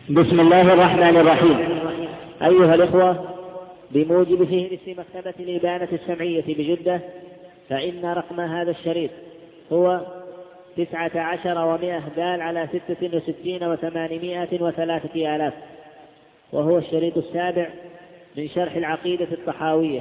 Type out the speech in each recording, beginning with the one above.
بسم الله الرحمن الرحيم. أيها الإخوة، بموجب فهرس مكتبة الإبانة السمعية بجدة، فإن رقم هذا الشريط هو 19 و100 دال على 66 و803 آلاف، وهو الشريط السابع من شرح العقيدة الطحاوية.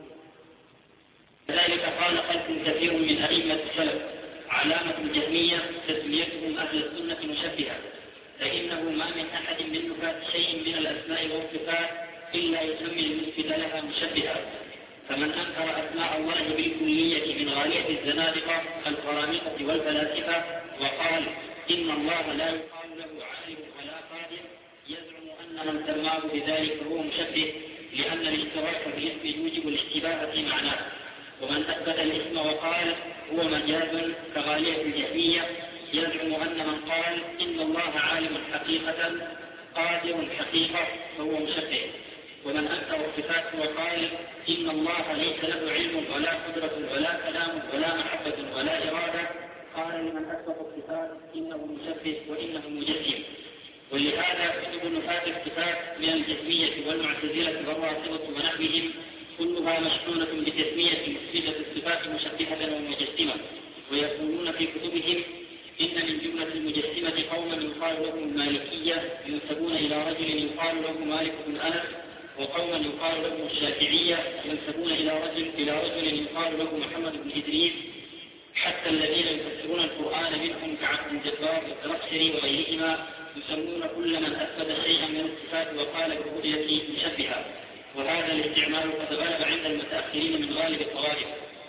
ذلك قال خلق كثير من أئمة السلف علامة الجهمية تسميتهم أهل السنة مشبهة، فإنه ما من أحد من نفاة شيء من الأسماء والصفات إلا يسمي المثبت لها مشبهة. فمن أنكر أسماء الله بالكلية من غالية الزنادقة القرامطة والفلاسفة وقال إن الله لا يقال له عالم ولا قادر، يزعم أن من سماه بذلك هو مشبه، لأن الاشتراك بالاسم يوجب الاشتباه في معناه. ومن أثبت الاسم وقال هو مجاز كغالية الجهمية، يزعم أن من قال إن الله عالم حقيقة قادر حقيقة فهو مشبه. ومن أنكر الصفات وقال إن الله ليس له علم ولا قدرة ولا كلام ولا محبة ولا إرادة، قال لمن أثبت الصفات إنه مشبه وإنه مجسم. ولهذا كتب نفاة الصفات من الجهمية والمعتزلة والرافضة ونحوهم كلها مشحونة بتسمية مثبتة الصفات مشبهة ومجسمة، ويقولون في كتبهم إن من جملة المجسمة قوما يقال لهم المالكية ينسبون إلى رجل يقال له مالك بن أنس، وقوما يقال لهم الشافعية ينسبون إلى رجل يقال له محمد بن إدريس، حتى الذين يفسرون القرآن منهم كعبد الجبار والزمخشري وغيرهما يسمون كل من أثبت شيئا من الصفات وقال بالرؤية مشبهة. وهذا الاستعمال قد غلب عند المتأخرين من غالب الطوائف.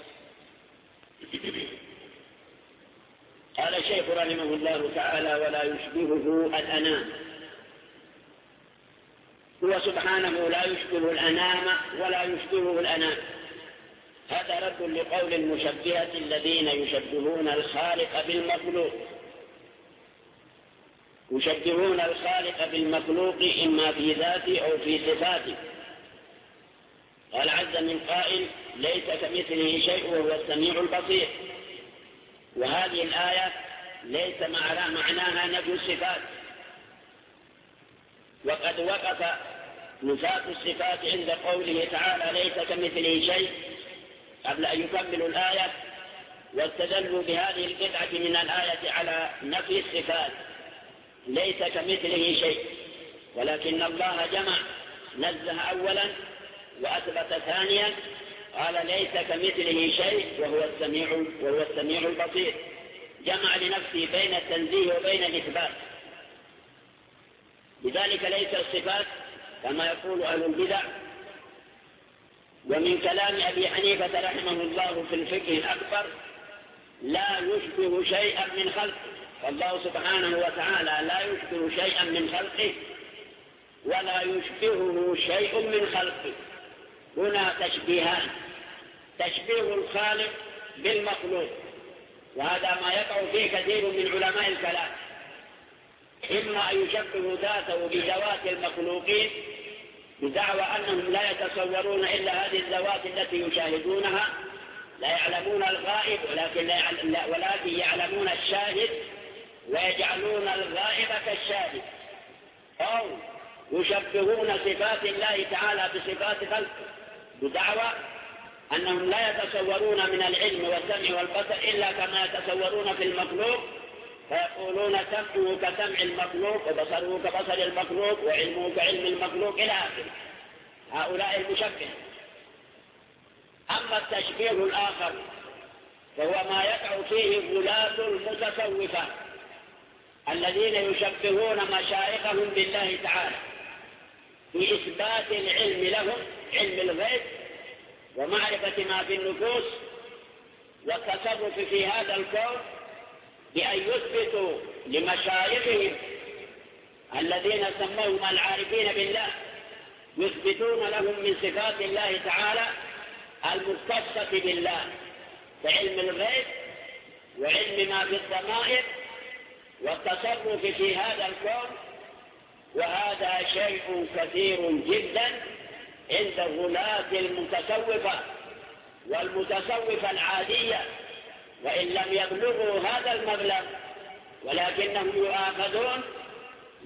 قال الشيخ رحمه الله تعالى: ولا يشبهه الأنام. هو سبحانه لا يشبه الأنام ولا يشبهه الأنام. هذا رد لقول المشبهة الذين يشبهون الخالق بالمخلوق، يشبهون الخالق بالمخلوق إما في ذاته أو في صفاته. قال عز من قائل: ليس كمثله شيء وهو السميع البصير. وهذه الآية ليس معناها نفي الصفات، وقد وقف نفاة الصفات عند قوله تعالى: ليس كمثله شيء، قبل أن يكملوا الآية، واستدلوا بهذه القطعة من الآية على نفي الصفات، ليس كمثله شيء. ولكن الله جمع، نزه أولا وأثبت ثانيا، قال: ليس كمثله شيء وهو السميع البصير. جمع لنفسه بين التنزيه وبين الإثبات. لذلك ليس الصفات كما يقول أهل البدع. ومن كلام أبي حنيفة رحمه الله في الفقه الأكبر: لا يشبه شيئا من خلقه. فالله سبحانه وتعالى لا يشبه شيئا من خلقه ولا يشبهه شيء من خلقه. هنا تشبيهان: تشبيه الخالق بالمخلوق، وهذا ما يقع فيه كثير من علماء الكلام، إما أن يشبه ذاته بذوات المخلوقين بدعوى أنهم لا يتصورون إلا هذه الذوات التي يشاهدونها، لا يعلمون الغائب ولكن يعلمون الشاهد ويجعلون الغائب كالشاهد، أو يشبهون صفات الله تعالى بصفات خلقه بدعوى أنهم لا يتصورون من العلم والسمع والبصر إلا كما يتصورون في المخلوق، فيقولون سمعه كسمع المخلوق وبصره كبصر المخلوق وعلمه كعلم المخلوق إلى آخره. هؤلاء المشبه. أما التشبيه الآخر فهو ما يقع فيه غلاة المتصوفة الذين يشبهون مشايخهم بالله تعالى في إثبات العلم لهم، علم الغيب ومعرفة ما في النفوس والتصرف في هذا الكون، بأن يثبتوا لمشايخهم الذين سموهم العارفين بالله، يثبتون لهم من صفات الله تعالى المختصة بالله بعلم الغيب وعلم ما في الضمائر والتصرف في هذا الكون. وهذا شيء كثير جدا عند غلاة المتصوفة والمتصوفة العادية، وإن لم يبلغوا هذا المبلغ ولكنهم يؤاخذون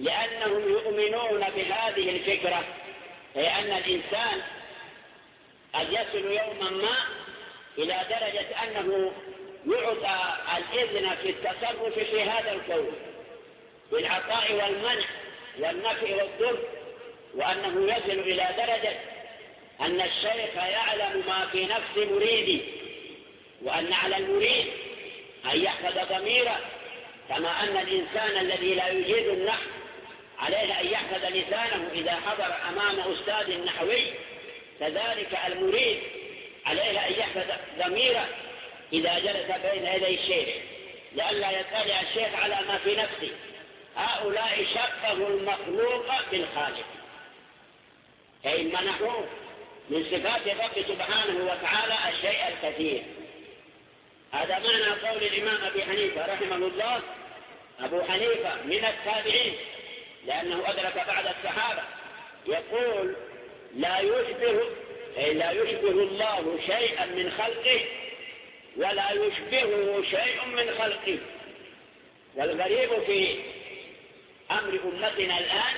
لأنهم يؤمنون بهذه الفكرة، هي أن الإنسان قد يصل يوما ما إلى درجة أنه يعطى الإذن في التصرف في هذا الكون بالعطاء والمنع والنفع والضر، وأنه يصل إلى درجة أن الشيخ يعلم ما في نفس مريده، وأن على المريد أن يحفظ ضميره، كما أن الإنسان الذي لا يجيد النحو عليه أن يحفظ لسانه إذا حضر أمام أستاذ نحوي، كذلك المريد عليه أن يحفظ ضميره إذا جلس بين يدي الشيخ لئلا يطلع الشيخ على ما في نفسه. هؤلاء شبهوا المخلوق بالخالق، أي منحوه من صفات الرب سبحانه وتعالى الشيء الكثير. هذا معنى قول الإمام أبي حنيفة رحمه الله. أبو حنيفة من التابعين لأنه أدرك بعد الصحابة، يقول لا يشبه الله شيئا من خلقه ولا يشبهه شيء من خلقه. والغريب في أمر أمتنا الآن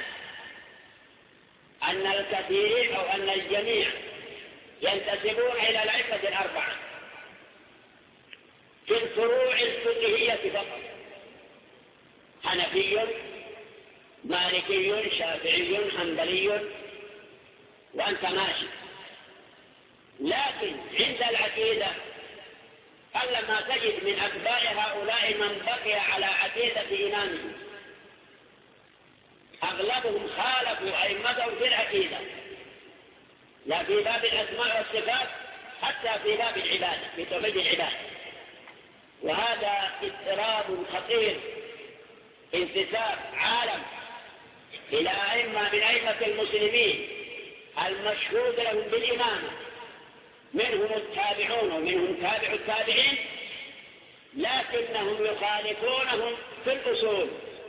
أن الكثيرين أو أن الجميع ينتسبون إلى الأئمة الأربعة في الفروع الفقهية فقط، حنفي مالكي شافعي حنبلي وأنت ماشي. لكن عند العقيدة قلما تجد من أتباع هؤلاء من بقي على عقيدة إمامه، أغلبهم خالفوا أئمتهم في العقيدة، لا في باب الأسماء والصفات حتى في باب العبادة، في توحيد العبادة. وهذا اضطراب خطير، انتساب عالم إلى أئمة من أئمة المسلمين المشهود لهم بالإمامة، منهم التابعون ومنهم تابع التابعين، لكنهم يخالفونهم في الأصول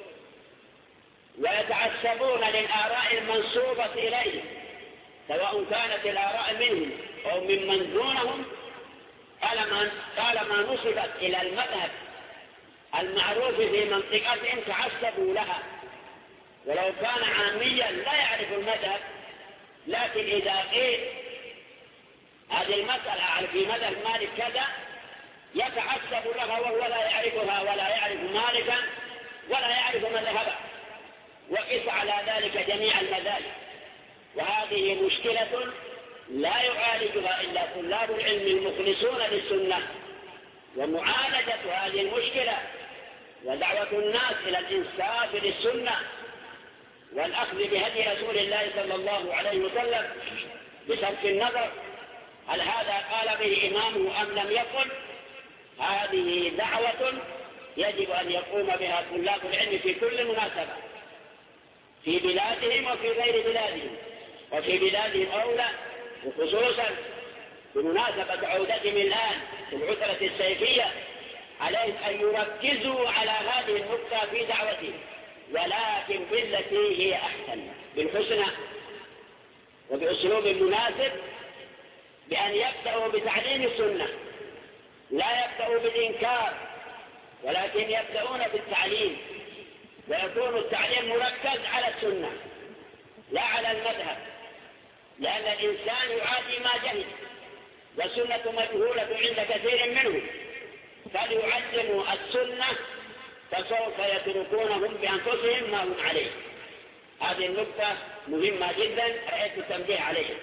ويتعصبون للآراء المنسوبة إليهم، سواء كانت الآراء منهم أو ممن دونهم، طالما نسبت إلى المذهب المعروف في منطقتهم تعصبوا لها، ولو كان عاميا لا يعرف المذهب، لكن إذا قيل هذه المسألة في مذهب مالك كذا يتعصب لها وهو لا يعرفها ولا يعرف مالكا ولا يعرف مذهبا، وقس على ذلك جميع المذاهب. وهذه مشكلة لا يعالجها إلا طلاب العلم المخلصون للسنة. ومعالجة هذه المشكلة ودعوة الناس إلى الإنصاف للسنة والأخذ بهدي رسول الله صلى الله عليه وسلم بصرف النظر هل هذا قال به إمامه أم لم يقل، هذه دعوة يجب أن يقوم بها طلاب العلم في كل مناسبة، في بلادهم وفي غير بلادهم، وفي بلادهم أولى، وخصوصا بمناسبة عودتهم الآن في العطلة الصيفية عليهم أن يركزوا على هذه النقطة في دعوتهم، ولكن بالتي هي أحسن، بالحسنى وبأسلوب مناسب، بأن يبدأوا بتعليم السنة، لا يبدأوا بالإنكار ولكن يبدأون بالتعليم، ويكون التعليم مركز على السنة لا على المذهب، لأن الإنسان يعادي ما جهل، والسنة مجهولة عند كثير منهم، فليعلموا السنة فسوف يتركونهم بأنفسهم ما هم عليه. هذه النقطة مهمة جدا رأيت التنبيه عليها.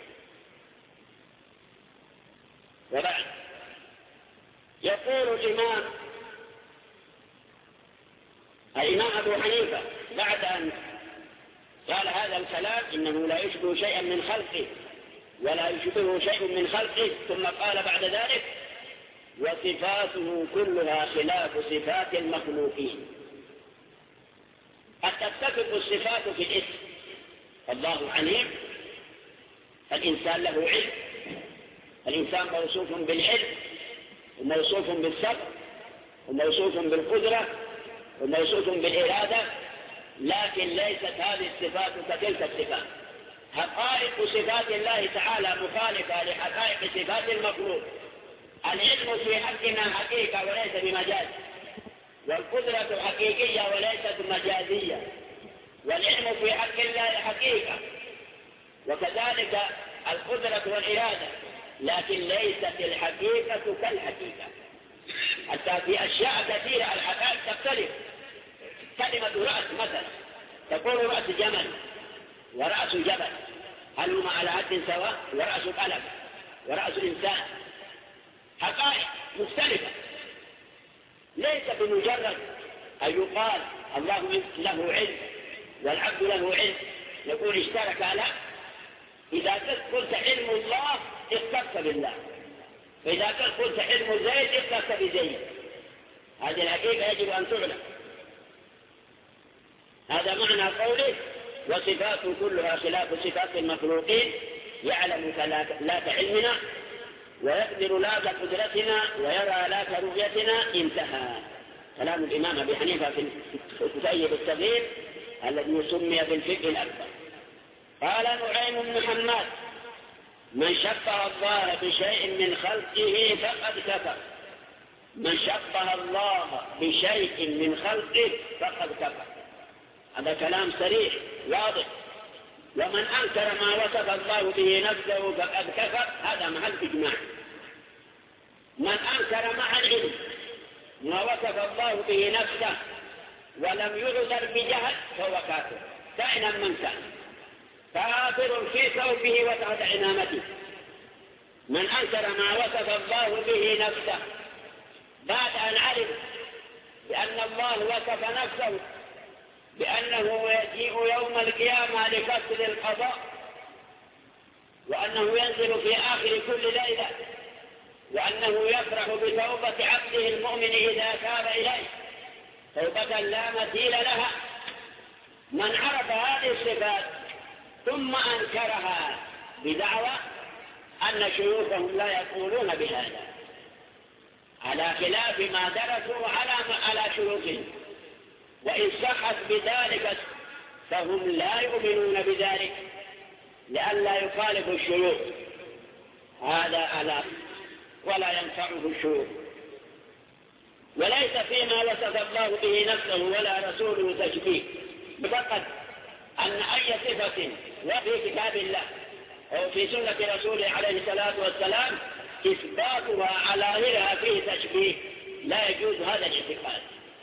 وبعد يقول الإمام أبو حنيفة بعد أن قال هذا الكلام إنه لا يشبه شيئا من خلقه ولا يشبهه شيء من خلقه، ثم قال بعد ذلك وصفاته كلها خلاف صفات المخلوقين. قد تتفق الصفات في الاسم، الله عليم، الإنسان له علم، الإنسان موصوف بالعلم وموصوف بالصبر وموصوف بالقدرة وموصوف بالإرادة، لكن ليست هذه الصفات كتلك الصفات. حقائق صفات الله تعالى مخالفة لحقائق صفات المخلوق. العلم في حقنا حقيقة وليس بمجاز، والقدرة حقيقية وليست مجازية، والعلم في حق الله حقيقة، وكذلك القدرة والإرادة، لكن ليست الحقيقة كالحقيقة. حتى في أشياء كثيرة الحقائق تختلف. كلمة رأس مثلا، تقول رأس جمل ورأس جبل، هل هما على حد سواء؟ ورأس قلم ورأس إنسان، حقائق مختلفة. ليس بمجرد أن يقال الله له علم والعبد له علم يقول اشترك. لا، إذا قلت علم الله اختص بالله، فإذا قلت علم زيد اختص بزيد. هذه الحقيقة يجب أن تعلم. هذا معنى قوله وصفات كلها خلاف صفات المخلوقين، يعلم لا كعلمنا ويقدر لا كقدرتنا ويرى لا كرؤيتنا. انتهى كلام الإمام أبي حنيفة في الكتيب الصغير الذي سمي بالفقه الأكبر. قال نعيم بن حماد من شبه الله بشيء من خلقه فقد كفر. من شبه الله بشيء من خلقه فقد كفر. هذا كلام صريح واضح. ومن أنكر ما وصف الله به نفسه فقد كفر. هذا محل إجماع. من أنكر مع العلم ما وصف الله به نفسه ولم يعذر بجهل فهو كافر كائنا من كان، كافر في ثوبه وتحت عمامته. من أنكر ما وصف الله به نفسه بعد أن علم بأن الله وصف نفسه بأنه يجيء يوم القيامة لفصل القضاء، وأنه ينزل في آخر كل ليلة، وأنه يفرح بتوبة عبده المؤمن إذا تاب إليه توبة لا مثيل لها. من عرف هذه الصفات ثم أنكرها بدعوى أن شيوخهم لا يقولون بهذا، على خلاف ما درسوا على شيوخهم، وإن صحت بذلك فهم لا يؤمنون بذلك لئلا يخالف الشيوخ. هذا على ولا ينفعه الشيوخ. وليس فيما وصف الله به نفسه ولا رسوله تشبيه، فقط أن أي صفة وفي كتاب الله أو في سنة رسوله عليه الصلاة والسلام إثباتها على غيرها فيه تشبيه، لا يجوز هذا الاعتقاد.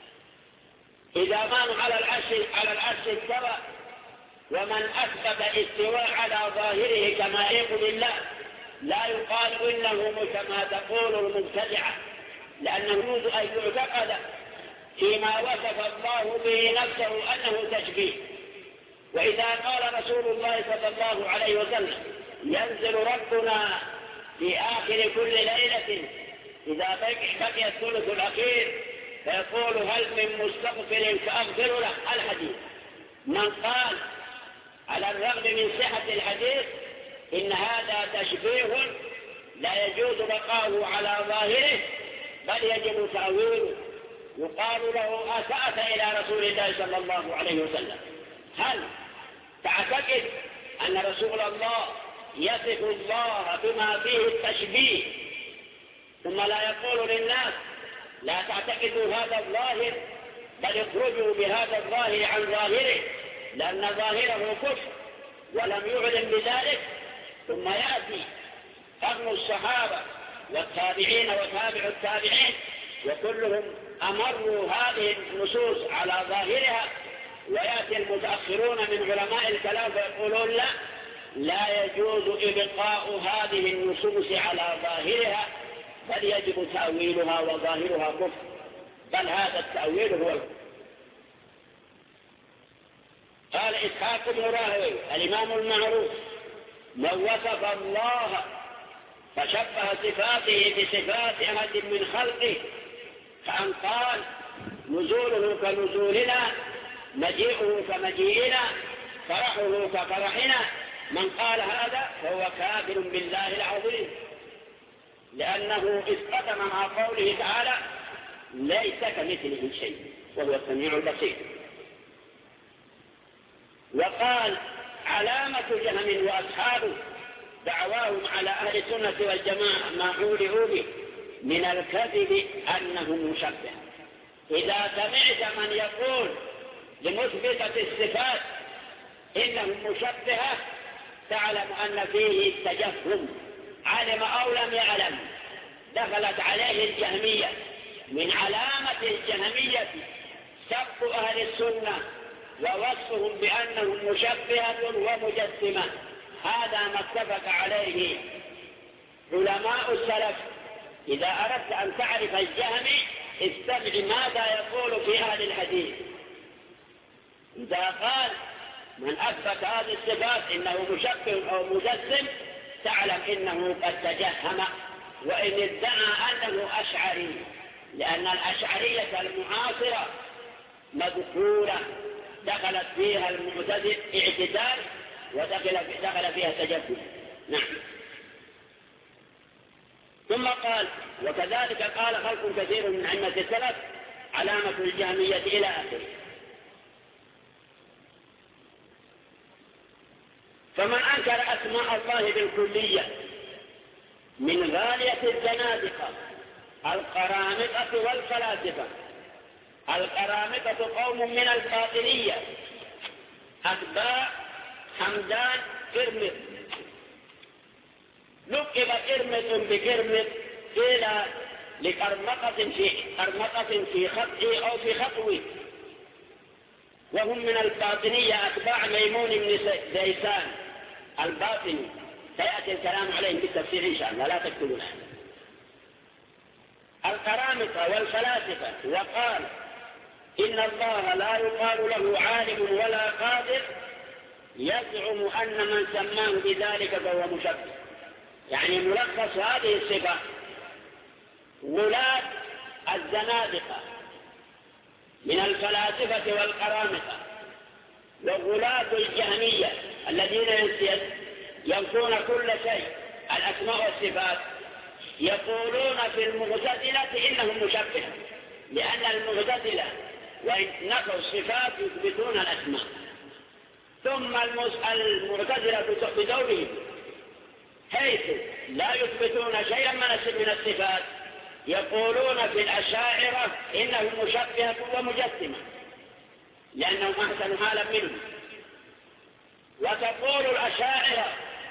إذا قالوا على العرش استوى، ومن أثبت استواء على ظاهره كما يقول بالله لا يقال إنه كما تقول المبتدعة، لأنه يجوز أن يعتقد فيما وصف الله به نفسه أنه تشبيه. وإذا قال رسول الله صلى الله عليه وسلم ينزل ربنا في آخر كل ليلة إذا بقي الثلث الأخير فيقول هل من مستغفر فأغفر له الحديث. من قال على الرغم من صحة الحديث إن هذا تشبيه لا يجوز بقاؤه على ظاهره بل يجب تأويله، يقال له أسأت إلى رسول الله صلى الله عليه وسلم. هل تعتقد أن رسول الله يصف الله بما فيه التشبيه ثم لا يقول للناس لا تعتقدوا هذا الظاهر بل اخرجوا بهذا الظاهر عن ظاهره لأن ظاهره كفر ولم يعلم بذلك؟ ثم يأتي قرن الصحابة والتابعين وتابع التابعين وكلهم أمروا هذه النصوص على ظاهرها، ويأتي المتأخرون من علماء الكلام فيقولون لا يجوز إبقاء هذه النصوص على ظاهرها بل يجب تأويلها وظاهرها كفر، بل هذا التأويل هو قال إسحاق بن راهوي الإمام المعروف من وصف الله فشبه صفاته بصفات أحد من خلقه فأن قال نزوله كنزولنا مجيئه كمجيئنا فرحه كفرحنا، من قال هذا فهو كافر بالله العظيم، لأنه اثبت مع قوله تعالى ليس كمثله شيء وهو السميع البصير. وقال علامة جهم وأصحابه دعواهم على أهل السنة والجماعة ما عولئوا به من الكذب أنهم مشبه. إذا سمعت من يقول لمثبتة الصفات إنهم مشبهة تعلم أن فيه تجهم، علم أو لم يعلم. دخلت عليه الجهمية. من علامة الجهمية سب أهل السنة ووصفهم بأنهم مشبهة ومجسمة. هذا ما اتفق عليه علماء السلف. إذا أردت أن تعرف الجهمي استمع ماذا يقول في أهل الحديث. إذا قال من أثبت هذه الصفات إنه مشبه أو مجسم تعلم إنه قد تجهم، وإن ادعى أنه أشعري، لأن الأشعرية المعاصرة مذكورة دخلت فيها المعتزلة اعتدال ودخل فيها تجسم. نعم. ثم قال وكذلك قال خلق كثير من أئمة السلف علامة الجهمية إلى آخره. فمن أنكر أسماء الله بالكلية من غالية الزنادقة القرامطة والفلاسفة. القرامطة قوم من الباطنية أتباع حمدان قرمط. لقب قرمط بقرمط قيل لقرمطة في خطه أو في خطوه. وهم من الباطنية أتباع ميمون بن ديسان الباطني. سيأتي الكلام عليهم بالتفسير إن شاء الله، لا تكتبوا الآن. القرامطة والفلاسفة. وقال إن الله لا يقال له عالم ولا قادر، يزعم أن من سماه بذلك فهو مشبه. يعني ملخص هذه الصفة ولاة الزنادقة من الفلاسفة والقرامطة وغلاة الجهمية الذين ينفون كل شيء الأسماء والصفات يقولون في المعتزلة إنهم مشبهة، لأن المعتزلة وإن نفوا الصفات يثبتون الأسماء، ثم المعتزلة بدورهم حيث لا يثبتون شيئا من الصفات يقولون في الأشاعرة إنهم مشبهة ومجسمة لأنهم أحسن حالا منهم. وتقول الأشاعرة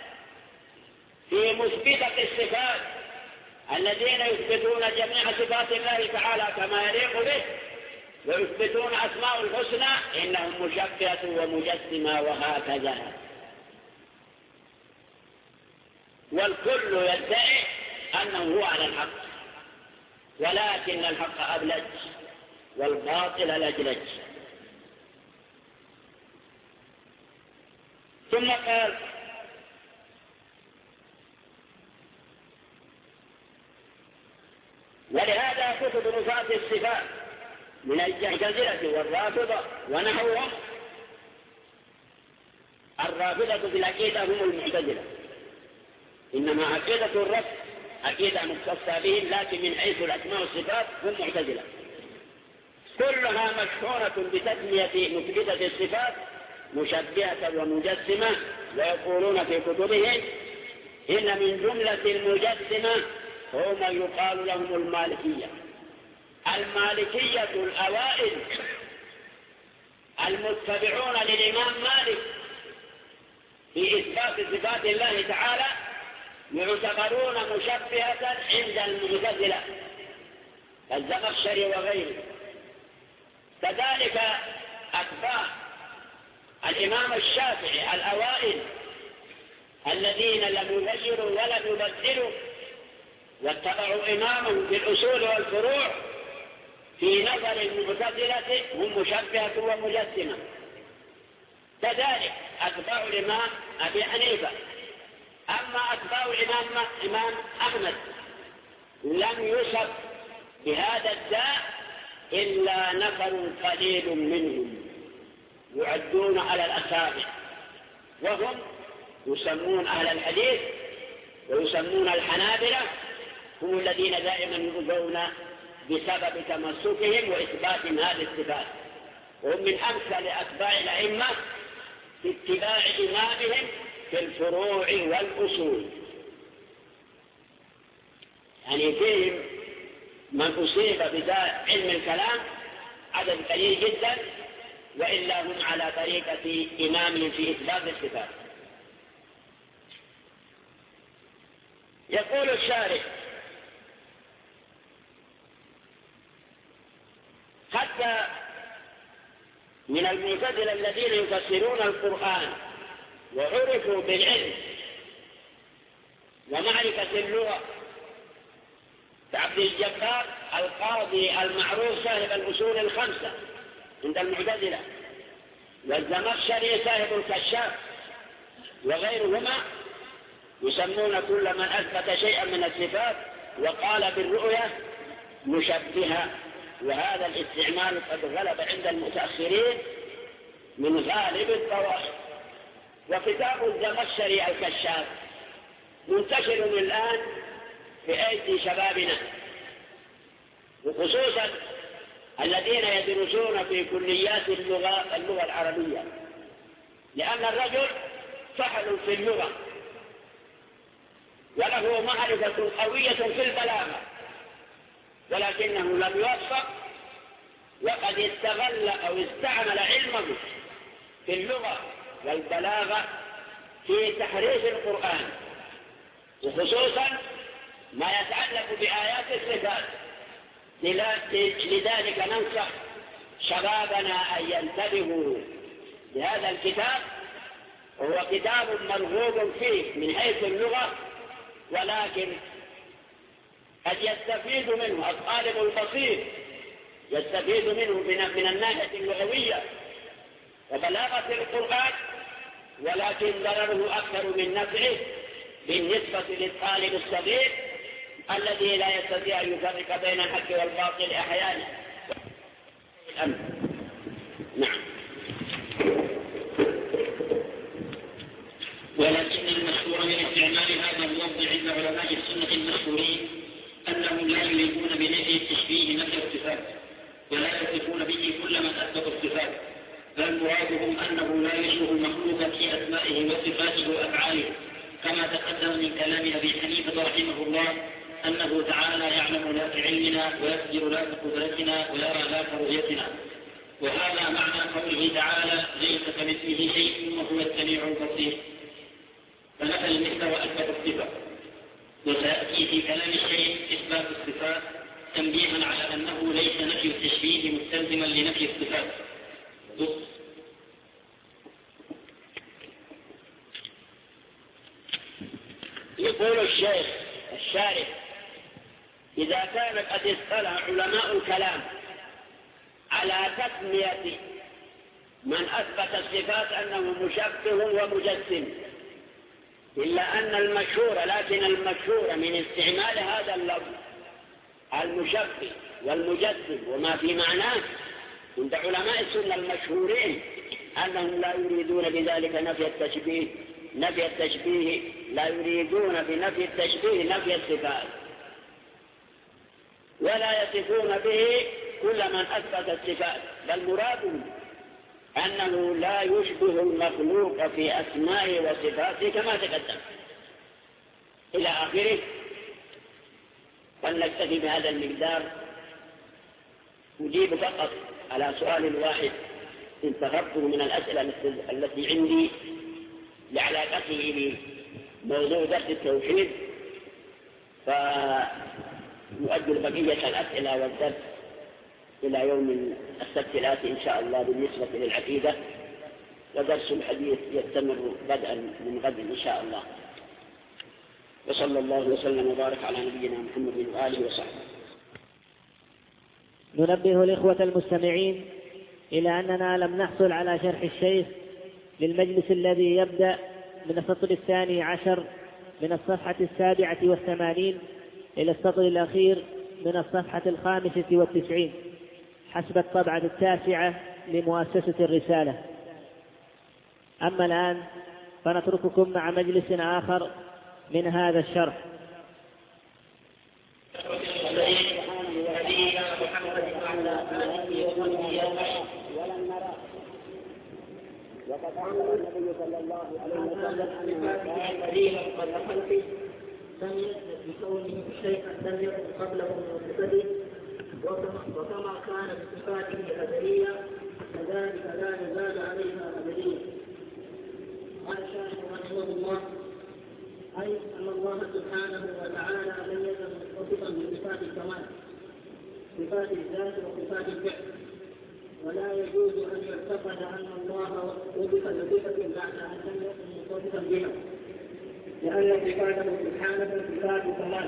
في مثبتة الصفات الذين يثبتون جميع صفات الله تعالى كما يليق به ويثبتون أسماء الحسنى إنهم مشبهة ومجسمة وهكذا. والكل يدعي أنه هو على الحق، ولكن الحق أبلج والباطل لجلج. ثم قال ولهذا كتب نفاة الصفات من المعتزلة والرافضة ونحوهم. الرافضة في العقيدة هم المعتزلة، إنما عقيدة الرب عقيدة مختصة بهم، لكن من حيث الأسماء والصفات هم معتزلة. كلها مشهورة بتسمية مثبتة الصفات مشبهة ومجسمة، ويقولون في كتبهم إن من جملة المجسمة هم يقال لهم المالكية. المالكية الأوائل المتبعون للإمام مالك في إثبات صفات الله تعالى يعتبرون مشبهة عند المعتزلة كالزمخشري وغيره. كذلك أتباع الإمام الشافعي الأوائل الذين لم يغيروا ولم يبدلوا واتبعوا إمامهم في الأصول والفروع في نظر المعتزلة هم مشبهة ومجسمة. كذلك أتباع الإمام أبي حنيفة. أما أتباع الإمام أحمد لم يصب بهذا الداء إلا نفر قليل منهم يعدون على الأصابع، وهم يسمون أهل الحديث ويسمون الحنابلة، هم الذين دائما يؤذون بسبب تمسكهم وإثباتهم هذه الصفات، وهم من أمثل أتباع الأئمة في اتباع إمامهم في الفروع والأصول. يعني فيهم من أصيب بداء علم الكلام عدد قليل جدا، وإلا هم على طريقة إمامهم في إثبات الصفات. يقول الشارح: حتى من المعتزلة الذين يفسرون القرآن وعرفوا بالعلم ومعرفة اللغة كعبد الجبار القاضي المعروف صاحب الأصول الخمسة عند المعتزلة، والزمخشري صاحب الكشاف، وغيرهما يسمون كل من أثبت شيئا من الصفات وقال بالرؤية مشبهة، وهذا الاستعمال قد غلب عند المتأخرين من غالب الطوائف. وكتاب الزمخشري الكشاف منتشر الآن في أيدي شبابنا، وخصوصا الذين يدرسون في كليات اللغة العربية، لأن الرجل فحل في اللغة وله معرفة قوية في البلاغة، ولكنه لم يوفق، وقد استغل أو استعمل علمه في اللغة والبلاغة في تحريف القرآن، وخصوصا ما يتعلق بآيات الصفات. لذلك ننصح شبابنا أن ينتبهوا لهذا الكتاب، وهو كتاب مرغوب فيه من حيث اللغة، ولكن قد يستفيد منه الطالب البصير، يستفيد منه من الناحية اللغوية وبلاغة القرآن، ولكن ضرره أكثر من نفعه بالنسبة للطالب الصغير الذي لا يستطيع أن يفرق بين الحق والباطل أحيانا. نعم. ولكن المشهور من استعمال هذا اللفظ عند علماء السنة المشهورين أنهم لا يريدون بنفي التشبيه نفي الصفات، ولا يصفون به كل من أثبت الصفات، بل مرادهم أنه لا يشبه المخلوق في أسمائه وصفاته وأفعاله، كما تقدم من كلام أبي حنيفة رحمه الله أنه تعالى يعلم لا في علمنا ويقدر لا في قدرتنا ويرى لا في رؤيتنا. وهذا معنى قوله تعالى: ليس كمثله شيء وهو السميع البصير، فنفى المثل وأثبت الصفة. وسيأتي في كلام الشيخ إثبات الصفات تنبيها على أنه ليس نفي التشبيه مستلزما لنفي الصفات. يقول الشيخ الشارح: إذا كان قد اصطلح علماء الكلام على تسمية من أثبت الصفات أنه مشبه ومجسم، إلا أن لكن المشهور من استعمال هذا اللفظ المشبه والمجسم وما في معناه عند علماء السنة المشهورين أنهم لا يريدون بذلك نفي التشبيه، لا يريدون بنفي التشبيه نفي الصفات، ولا يصفون به كل من أثبت الصفات، بل مرادهم أنه لا يشبه المخلوق في أسمائه وصفاته كما تقدم إلى آخره. فلنكتفي بهذا المقدار. أجيب فقط على سؤال واحد انتخبته من الأسئلة التي عندي لعلاقته بموضوع درس التوحيد، فنؤجل بقية الأسئلة والدرس إلى يوم السبت الآتي إن شاء الله بالنسبة للعقيدة، ودرس الحديث يستمر بدءا من غد إن شاء الله. وصلى الله وسلم وبارك على نبينا محمد وآله وصحبه. ننبه الإخوة المستمعين إلى أننا لم نحصل على شرح الشيخ للمجلس الذي يبدأ من السطر 12 من الصفحة 87 إلى السطر الأخير من الصفحة 95 حسب الطبعة 9 لمؤسسة الرسالة. أما الآن فنترككم مع مجلس آخر من هذا الشرح. وقد أمر النبي صلى الله عليه وسلم أن قليلا قبل خلقه سمع بكونه شيئا لم يكن قبله من صفته، وكما كان بصفاته الأزلية كذلك ذلك لا يزال عليها أبديا. قال الشارح رحمه الله: أي أن الله سبحانه وتعالى لم يزل متصفا بصفات الكمال، صفات الذات وصفات الفعل، ولا يجوز أن يعتقد أن الله وصف بصفة بعد أن لم يكن متصفا بها، لأن صفاته سبحانه صفات كمال،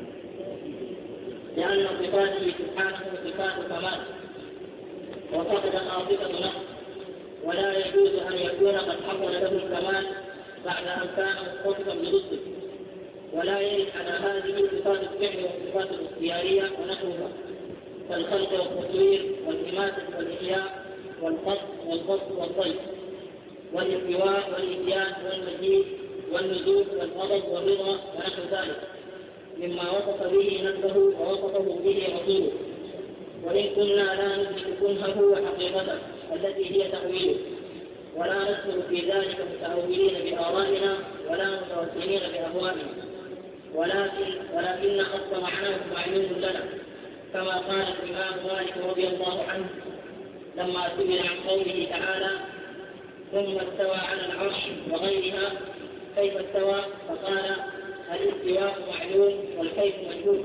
لأن صفاته سبحانه صفات كمال وفقد ناقصة نقص، ولا يجوز أن يكون قد حصل له الكمال بعد أن كان متصفا بضده، ولا يرد على هذه صفات الفعل والصفات الاختيارية ونحوها كالخلق والتصوير والإماتة والإحياء والقصد والبسط والضيق والاستواء والإتيان والمجيء والنزول والغضب والرضا ونحو ذلك مما وصف به نفسه ووصفه به رسوله، وإن كنا لا ندرك كنهه وحقيقته التي هي تأويله، ولا ندخل في ذلك متأولين بآرائنا ولا متوسمين بأهوائنا، ولكن أصل معناه معلوم لنا، كما قال الإمام مالك رضي الله عنه لما سئل عن قوله تعالى: ثم استوى على العرش وغيرها كيف استوى؟ فقال: الاستواء معلوم والكيف مجهول.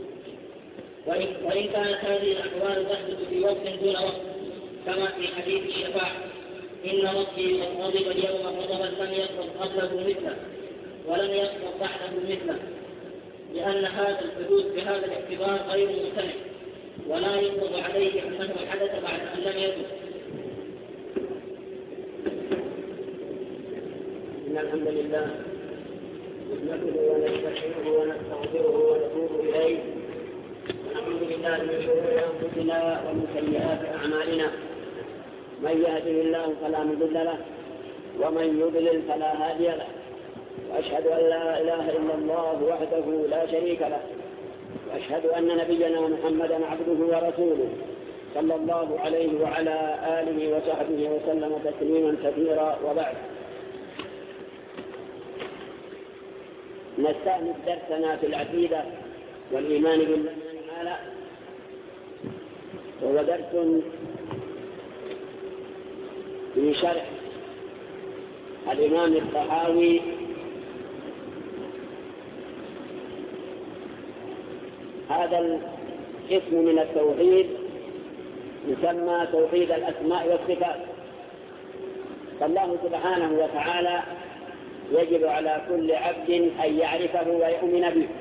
وإن كانت هذه الأحوال تحدث في وقت دون وقت، كما في حديث الشفاعة: إن ربي قد غضب اليوم غضبا لم يغضب قبله مثله ولم يغضب بعده مثله، لأن هذا الحدوث بهذا الاعتبار غير ممتنع، ولا يطلب عليه أنه حدث بعد أن لم يكن. إن الحمد لله نحمده ونستعينه ونستغفره ونتوب إليه، ونعوذ بالله من شرور أنفسنا ومن سيئات أعمالنا، من يهده الله فلا مضل له ومن يضلل فلا هادي له، وأشهد أن لا إله إلا الله وحده لا شريك له، وأشهد أن نبينا محمدا عبده ورسوله صلى الله عليه وعلى آله وصحبه وسلم تسليما كثيرا. وبعد، نستأنف درسنا في العقيدة والإيمان بالله تعالى، وهو درس في شرح الإمام الطحاوي هذا الاسم من التوحيد يسمى توحيد الأسماء والصفات. فالله سبحانه وتعالى يجب على كل عبد أن يعرفه ويؤمن به.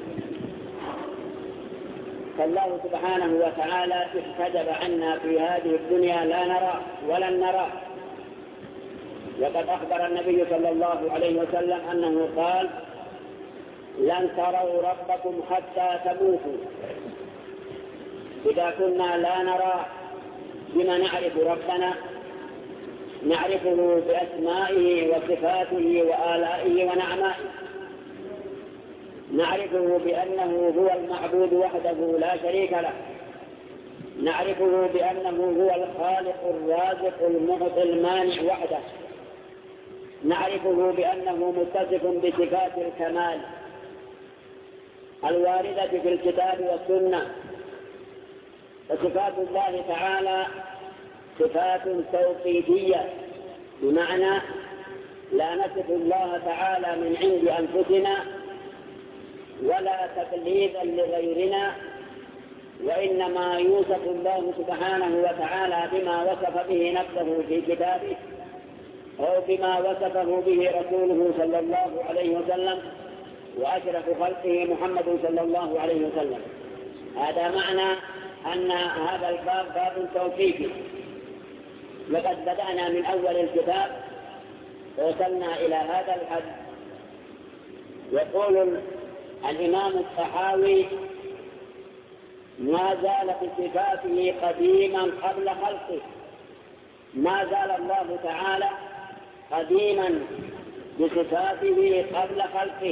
فالله سبحانه وتعالى احتجب عنا في هذه الدنيا لا نرى ولن نرى، وقد أخبر النبي صلى الله عليه وسلم أنه قال: لن تروا ربكم حتى تموتوا. إذا كنا لا نرى بما نعرف ربنا، نعرفه بأسمائه وصفاته وآلائه ونعمائه، نعرفه بأنه هو المعبود وحده لا شريك له، نعرفه بأنه هو الخالق الرازق المعطي المانع وحده، نعرفه بأنه متصف بصفات الكمال الواردة في الكتاب والسنة. وصفات الله تعالى صفات توقيفية، بمعنى لا نصف الله تعالى من عند أنفسنا ولا تقليدا لغيرنا، وإنما يوصف الله سبحانه وتعالى بما وصف به نفسه في كتابه أو بما وصفه به رسوله صلى الله عليه وسلم وأشرف خلقه محمد صلى الله عليه وسلم. هذا معنى أن هذا الباب باب توقيفي، وقد بدأنا من أول الكتاب ووصلنا إلى هذا الحد. يقول الإمام الطحاوي: ما زال بصفاته قديما قبل خلقه. ما زال الله تعالى قديما بصفاته قبل خلقه،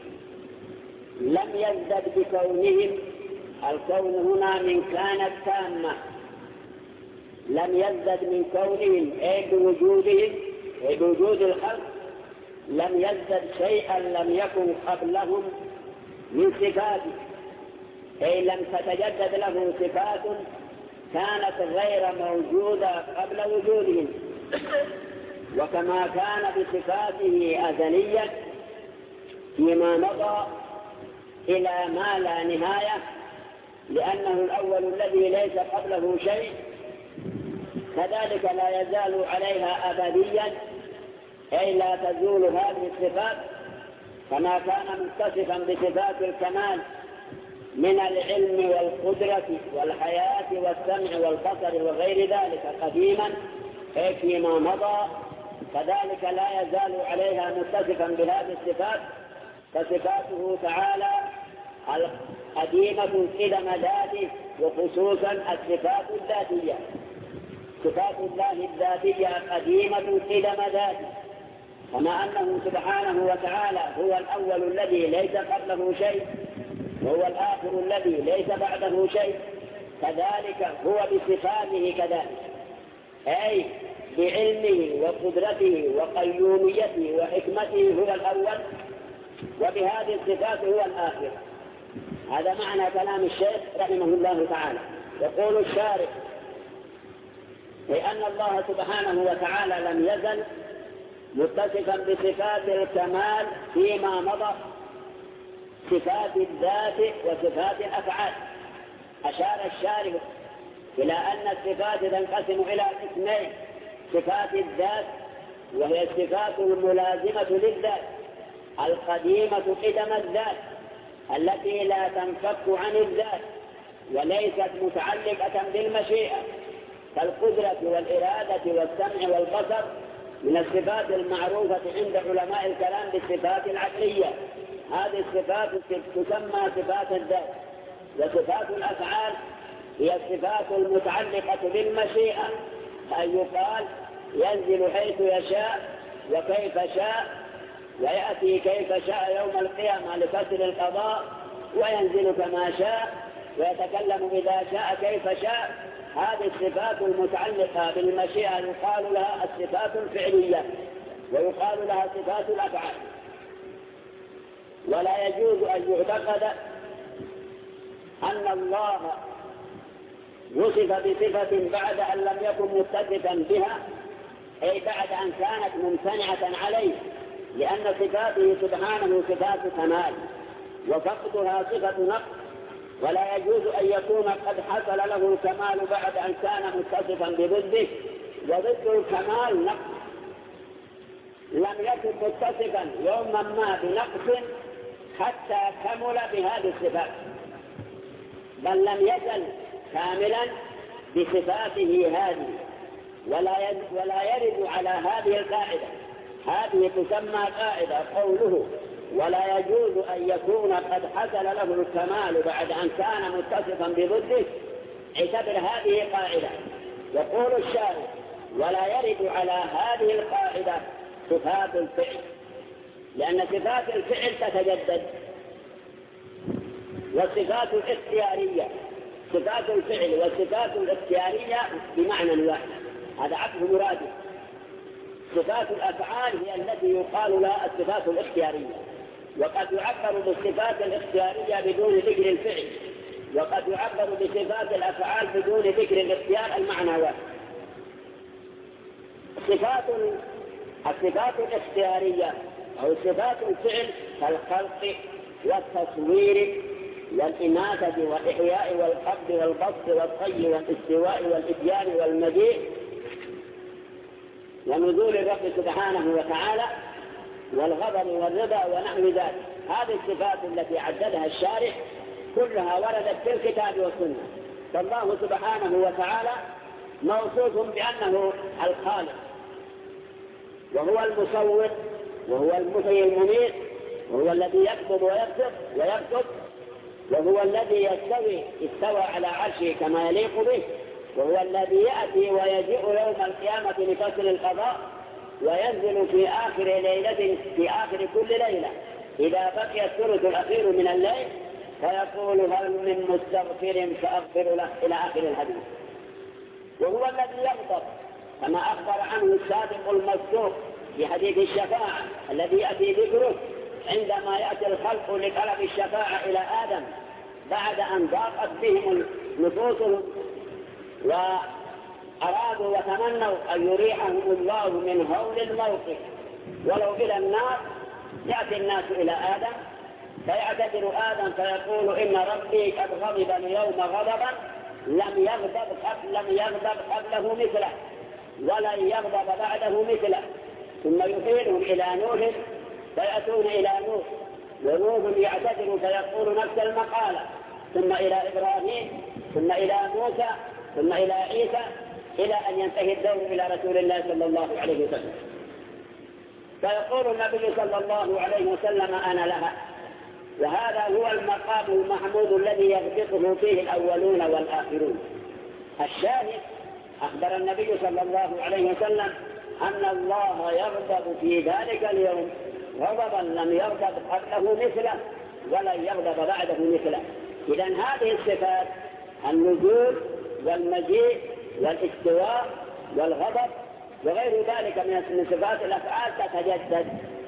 لم يزدد بكونهم. الكون هنا من كانت تامة، لم يزدد من كونهم أي بوجودهم وبوجود الخلق، لم يزدد شيئا لم يكن قبلهم من صفاته، أي لم تتجدد له صفات كانت غير موجودة قبل وجودهم، وكما كان بصفاته أزليا فيما مضى إلى ما لا نهاية، لأنه الأول الذي ليس قبله شيء، كذلك لا يزال عليها أبديا، أي لا تزول هذه الصفات، كما كان متصفا بصفات الكمال من العلم والقدرة والحياة والسمع والبصر وغير ذلك قديما أي فيما مضى، كذلك لا يزال عليها متصفا بهذه الصفات، فصفاته تعالى قديمة قدم ذاته، وخصوصا الصفات الذاتية. صفات الله الذاتية قديمة قدم ذاته، كما أنه سبحانه وتعالى هو الأول الذي ليس قبله شيء، وهو الآخر الذي ليس بعده شيء، كذلك هو بصفاته كذلك، أي بعلمه وقدرته وقيوميته وحكمته هو الأول، وبهذه الصفات هو الآخر. هذا معنى كلام الشيخ رحمه الله تعالى. يقول الشارح: لأن الله سبحانه وتعالى لم يزل متصفا بصفات الكمال فيما مضى، صفات الذات وصفات الأفعال. أشار الشارح إلى أن الصفات تنقسم إلى قسمين: صفات الذات وهي الصفات الملازمة للذات القديمة قدم الذات التي لا تنفك عن الذات وليست متعلقة بالمشيئة، كالقدرة والإرادة والسمع والبصر، من الصفات المعروفة عند علماء الكلام بالصفات العقلية. هذه الصفات تسمى صفات الذات. وصفات الأفعال هي الصفات المتعلقة بالمشيئة، أي يقال ينزل حيث يشاء وكيف شاء، ويأتي كيف شاء يوم القيامة لفصل القضاء، وينزل كما شاء، ويتكلم إذا شاء كيف شاء. هذه الصفات المتعلقة بالمشيئة يقال لها الصفات الفعلية، ويقال لها صفات الأفعال. ولا يجوز أن يعتقد أن الله وصف بصفة بعد أن لم يكن متصفا بها، أي بعد أن كانت ممتنعة عليه، لأن صفاته سبحانه صفات كمال، وفقدها صفة نقص، ولا يجوز أن يكون قد حصل له الكمال بعد أن كان متصفا بضده، وضد الكمال نقص. لم يكن متصفا يوما ما بنقص حتى كمل بهذه الصفات، بل لم يزل كاملا بصفاته هذه، ولا يرد على هذه القاعدة. هذه تسمى قاعدة قوله: ولا يجوز أن يكون قد حصل له الكمال بعد أن كان متصفا بضده. اعتبر هذه قاعدة. يقول الشارع: ولا يرد على هذه القاعدة صفات الفعل، لأن صفات الفعل تتجدد، والصفات الاختيارية، صفات الفعل والصفات الاختيارية بمعنى واحد، هذا عطف مرادف. صفات الأفعال هي التي يقال لها الصفات الاختيارية، وقد يعبر بالصفات الاختيارية بدون ذكر الفعل، وقد يعبر بصفات الأفعال بدون ذكر الاختيار، المعنى واحد. الصفات الاختيارية أو صفات الفعل كالخلق والتصوير والإماتة والإحياء والقبض والبسط والطي والاستواء والإتيان والمجيء ونزول الرب سبحانه وتعالى والغضب والرضا ونحو ذلك. هذه الصفات التي عددها الشارح كلها وردت في الكتاب والسنة. فالله سبحانه وتعالى موصوف بأنه الخالق، وهو المصور، وهو المحيي المميت، وهو الذي يقبض ويبسط، وهو الذي استوى على عرشه كما يليق به، وهو الذي يأتي ويجيء يوم القيامة لفصل القضاء، وينزل في آخر ليلة، في آخر كل ليلة إذا بقي الثلث الأخير من الليل، فيقول: هل من مستغفر فأغفر له، إلى آخر الحديث. وهو الذي يغضب كما أخبر عنه السابق المصدوق في حديث الشفاعة الذي يأتي ذكره عندما يأتي الخلق لطلب الشفاعة إلى آدم بعد أن ضاقت بهم نفوسهم وأرادوا وتمنوا أن يريحهم الله من هول الموقف ولو إلى النار، يأتي الناس إلى آدم فيعتذر آدم فيقول إن ربي قد غضب اليوم غضبا لم يغضب قبله مثله ولن يغضب بعده مثله، ثم يحيلهم إلى نوح فيأتون إلى نوح ونوح يعتذر فيقول نفس المقالة، ثم إلى إبراهيم ثم إلى موسى ثم إلى عيسى إلى أن ينتهي الدور إلى رسول الله صلى الله عليه وسلم. فيقول النبي صلى الله عليه وسلم أنا لها. وهذا هو المقام المحمود الذي يغبطه فيه الأولون والآخرون. الشاهد أخبر النبي صلى الله عليه وسلم أن الله يغضب في ذلك اليوم غضبا لم يغضب قبله مثله ولن يغضب بعده مثله. إذن هذه الصفات النزول والمجيء والاستواء والغضب وغير ذلك من صفات الأفعال تتجدد.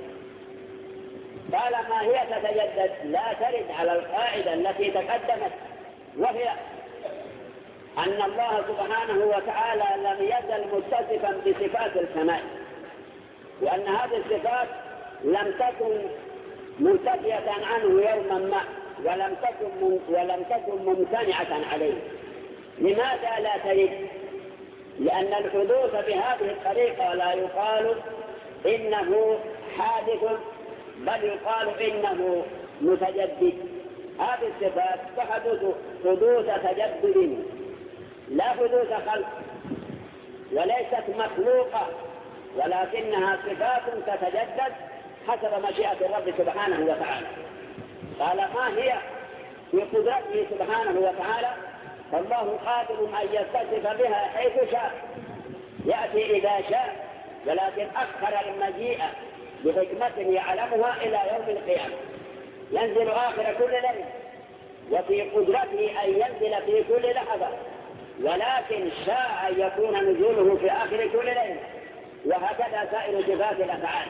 قال ما هي تتجدد؟ لا ترد على القاعدة التي تقدمت، وهي أن الله سبحانه وتعالى لم يزل متصفا بصفات الكمال، وأن هذه الصفات لم تكن منتفية عنه يوما ما ولم تكن ممتنعة عليه. لماذا لا ترد؟ لأن الحدوث بهذه الطريقة لا يقال إنه حادث بل يقال إنه متجدد. هذه الصفات تحدث حدوث تجدد لا حدوث خلق، وليست مخلوقة ولكنها صفات تتجدد حسب مشيئة الرب سبحانه وتعالى. قال ما هي في قدرته سبحانه وتعالى؟ فالله قادر أن يتصف بها حيث شاء، يأتي إذا شاء، ولكن أخر المجيء بحكمة يعلمها إلى يوم القيامة. ينزل آخر كل ليلة، وفي قدرته أن ينزل في كل لحظة، ولكن شاء أن يكون نزوله في آخر كل ليلة، وهكذا سائر صفات الأفعال.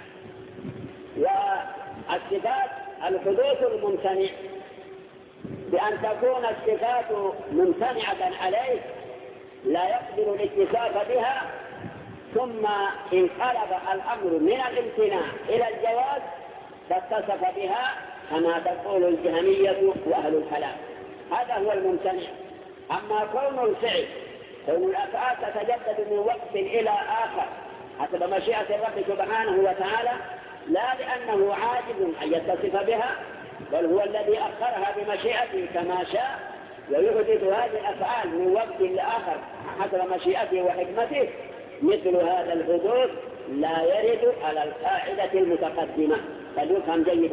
والصفات الحدوث الممتنع بأن تكون الصفات ممتنعة عليه لا يقدر الاتصاف بها، ثم انقلب الأمر من الامتناع إلى الجواز فاتصف بها كما تقول الجهمية وأهل الكلام. هذا هو الممتنع. أما كون الفعل، كون الأفعال تتجدد من وقت إلى آخر حسب مشيئة الرب سبحانه وتعالى، لا لأنه عاجز أن يتصف بها، بل هو الذي أخرها بمشيئته كما شاء، ويحدث هذه الأفعال من وقت لآخر حسب مشيئته وحكمته. مثل هذا الحدوث لا يرد على القاعدة المتقدمة، فليفهم جيدا.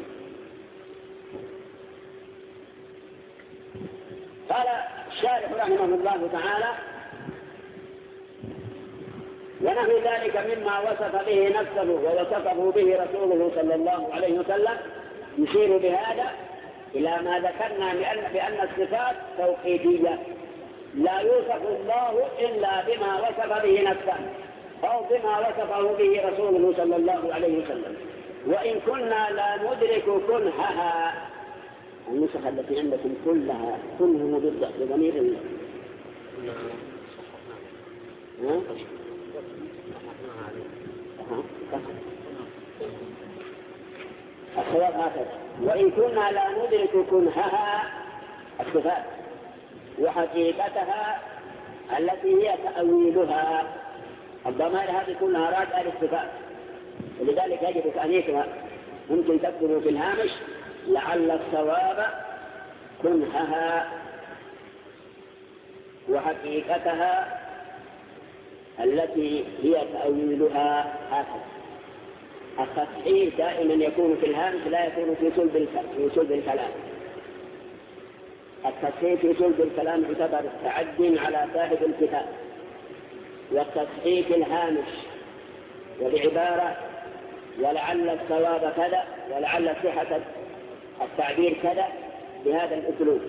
قال الشارح رحمه الله تعالى ونحو ذلك مما وصف به نفسه ووصفه به رسوله صلى الله عليه وسلم يشير بهذا إلى ما ذكرنا بأن الصفات توقيفية، لا يوصف الله إلا بما وصف به نفسه أو بما وصفه به رسوله صلى الله عليه وسلم. وإن كنا لا ندرك كنهها، النسخة التي عندكم كلها كنه مضبط بضمير الله. الصواب هكذا: وإن كنا لا ندرك كنهها الصفات وحقيقتها التي هي تأويلها. الضمائر هذه كلها راجعة للصفات، ولذلك يجب تأنيثها. ممكن تكتبوا في الهامش لعل الصواب كنهها وحقيقتها التي هي تأويلها. هكذا التصحيح دائما يكون في الهامش لا يكون في صلب الكلام. التصحيح في صلب الكلام يعتبر تعد على صاحب الكتاب، والتصحيح في الهامش وبعبارة ولعل الصواب كذا ولعل صحة التعبير كذا بهذا الأسلوب.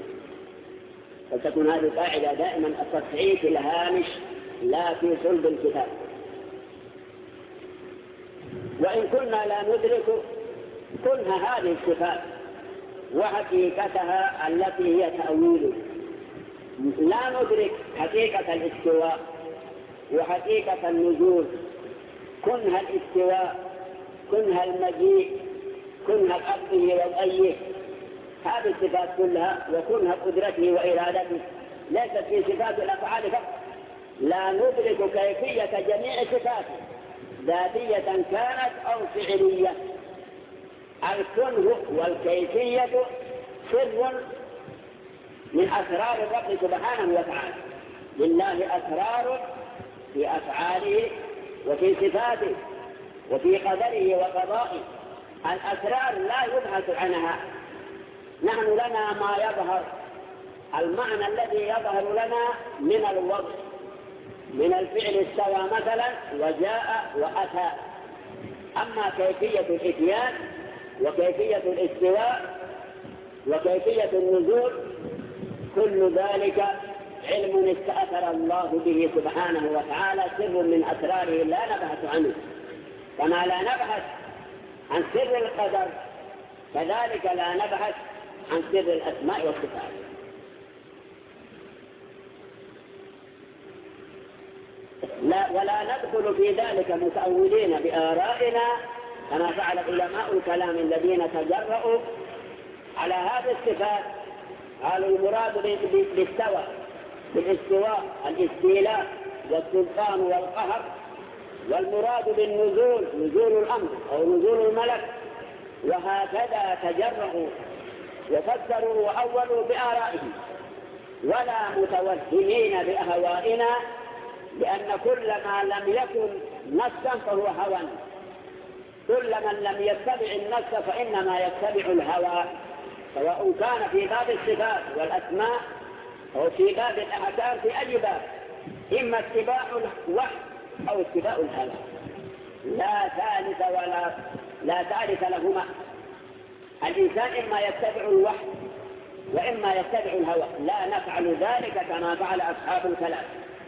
فتكون هذه قاعدة دائما: التصحيح في الهامش لا في صلب الكتاب. وإن كنا لا ندرك كنها هذه الصفات وحقيقتها التي هي تأويل. لا ندرك حقيقة الاستواء وحقيقة النزول، كنها الاستواء، كنها المجيء، كنها قبضه وضعيه، هذه الصفات كلها، وكنها قدرته وإرادته، ليست في صفات الأفعال فقط. لا ندرك كيفية جميع صفاته ذاتية كانت أو فعلية. الكنه والكيفية سر من أسرار الرب سبحانه وتعالى. لله أسرار في أفعاله وفي صفاته وفي قدره وقضائه. الأسرار لا يبحث عنها. نحن لنا ما يظهر، المعنى الذي يظهر لنا من الوضع، من الفعل استوى مثلا وجاء وأتى. أما كيفية الإتيان وكيفية الاستواء وكيفية النزول كل ذلك علم استأثر الله به سبحانه وتعالى، سر من أسراره لا نبحث عنه. كما لا نبحث عن سر القدر كذلك لا نبحث عن سر الأسماء والصفات. ولا ندخل في ذلك متأولين بآرائنا كما فعل علماء الكلام الذين تجرؤوا على هذه الصفات. قالوا المراد بالاستواء الاستيلاء والسلطان والقهر، والمراد بالنزول نزول الأمر أو نزول الملك. وهكذا تجرؤوا وفسروا وأولوا بآرائهم، ولا متوهمين بأهوائنا، لأن كل ما لم يكن نصا فهو هوى. كل من لم يتبع النص فإنما يتبع الهوى، سواء كان في باب الصفات والأسماء أو في باب الأحكام، في أي باب، إما اتباع الوحي أو اتباع الهوى، لا ثالث لهما. الإنسان إما يتبع الوحي وإما يتبع الهوى، لا نفعل ذلك كما فعل أصحاب الكلام.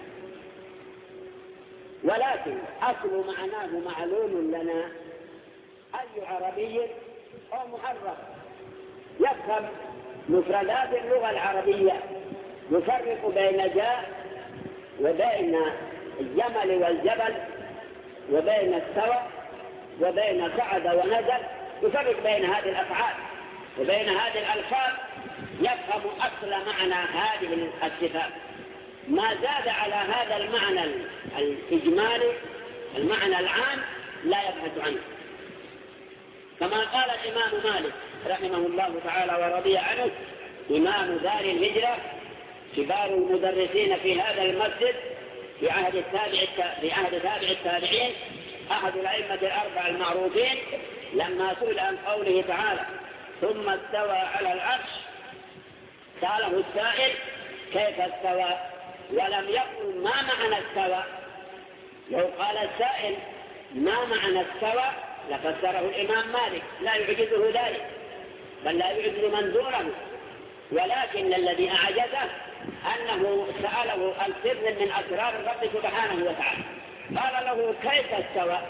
ولكن أصل معناه معلوم لنا. أي عربي أو محرف يفهم مفردات اللغة العربية، يفرق بين جاء وبين الجمل والجبل وبين استوى وبين صعد ونزل، يفرق بين هذه الأفعال وبين هذه الألفاظ، يفهم أصل معنى هذه الصفات. ما زاد على هذا المعنى الإجمالي المعنى العام لا يبحث عنه. كما قال الإمام مالك رحمه الله تعالى ورضي عنه، إمام دار الهجرة، كبار المدرسين في هذا المسجد في عهد تابع التابعين، أحد الأئمة الأربعة المعروفين، لما سئل عن قوله تعالى ثم استوى على العرش، سأله السائل كيف استوى، ولم يقل ما معنى استوى. لو قال السائل ما معنى استوى لفسره الإمام مالك، لا يعجزه ذلك، بل لا يعجز منظوره، ولكن الذي أعجزه أنه سأله عن سر من أسرار الرب سبحانه وتعالى. قال له كيف استوى؟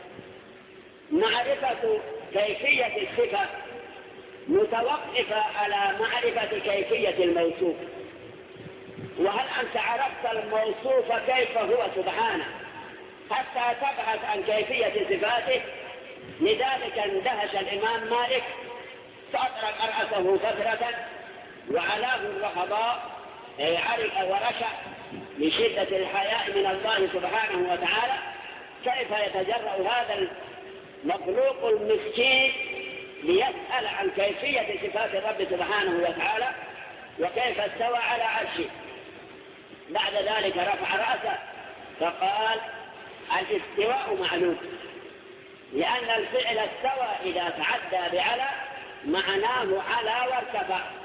معرفة كيفية الصفة متوقفة على معرفة كيفية الموصوف. وهل أنت عرفت الموصوف كيف هو سبحانه حتى تبحث عن كيفية صفاته؟ لذلك اندهش الإمام مالك فأطرق رأسه فترة وعلاه الرهباء، عرق ورشع من شدة الحياء من الله سبحانه وتعالى. كيف يتجرأ هذا المخلوق المسكين ليسأل عن كيفية صفات الرب سبحانه وتعالى وكيف استوى على عرشه؟ بعد ذلك رفع رأسه فقال الاستواء معلوم، لأن الفعل استوى إذا تعدى بعلى معناه على وارتفع،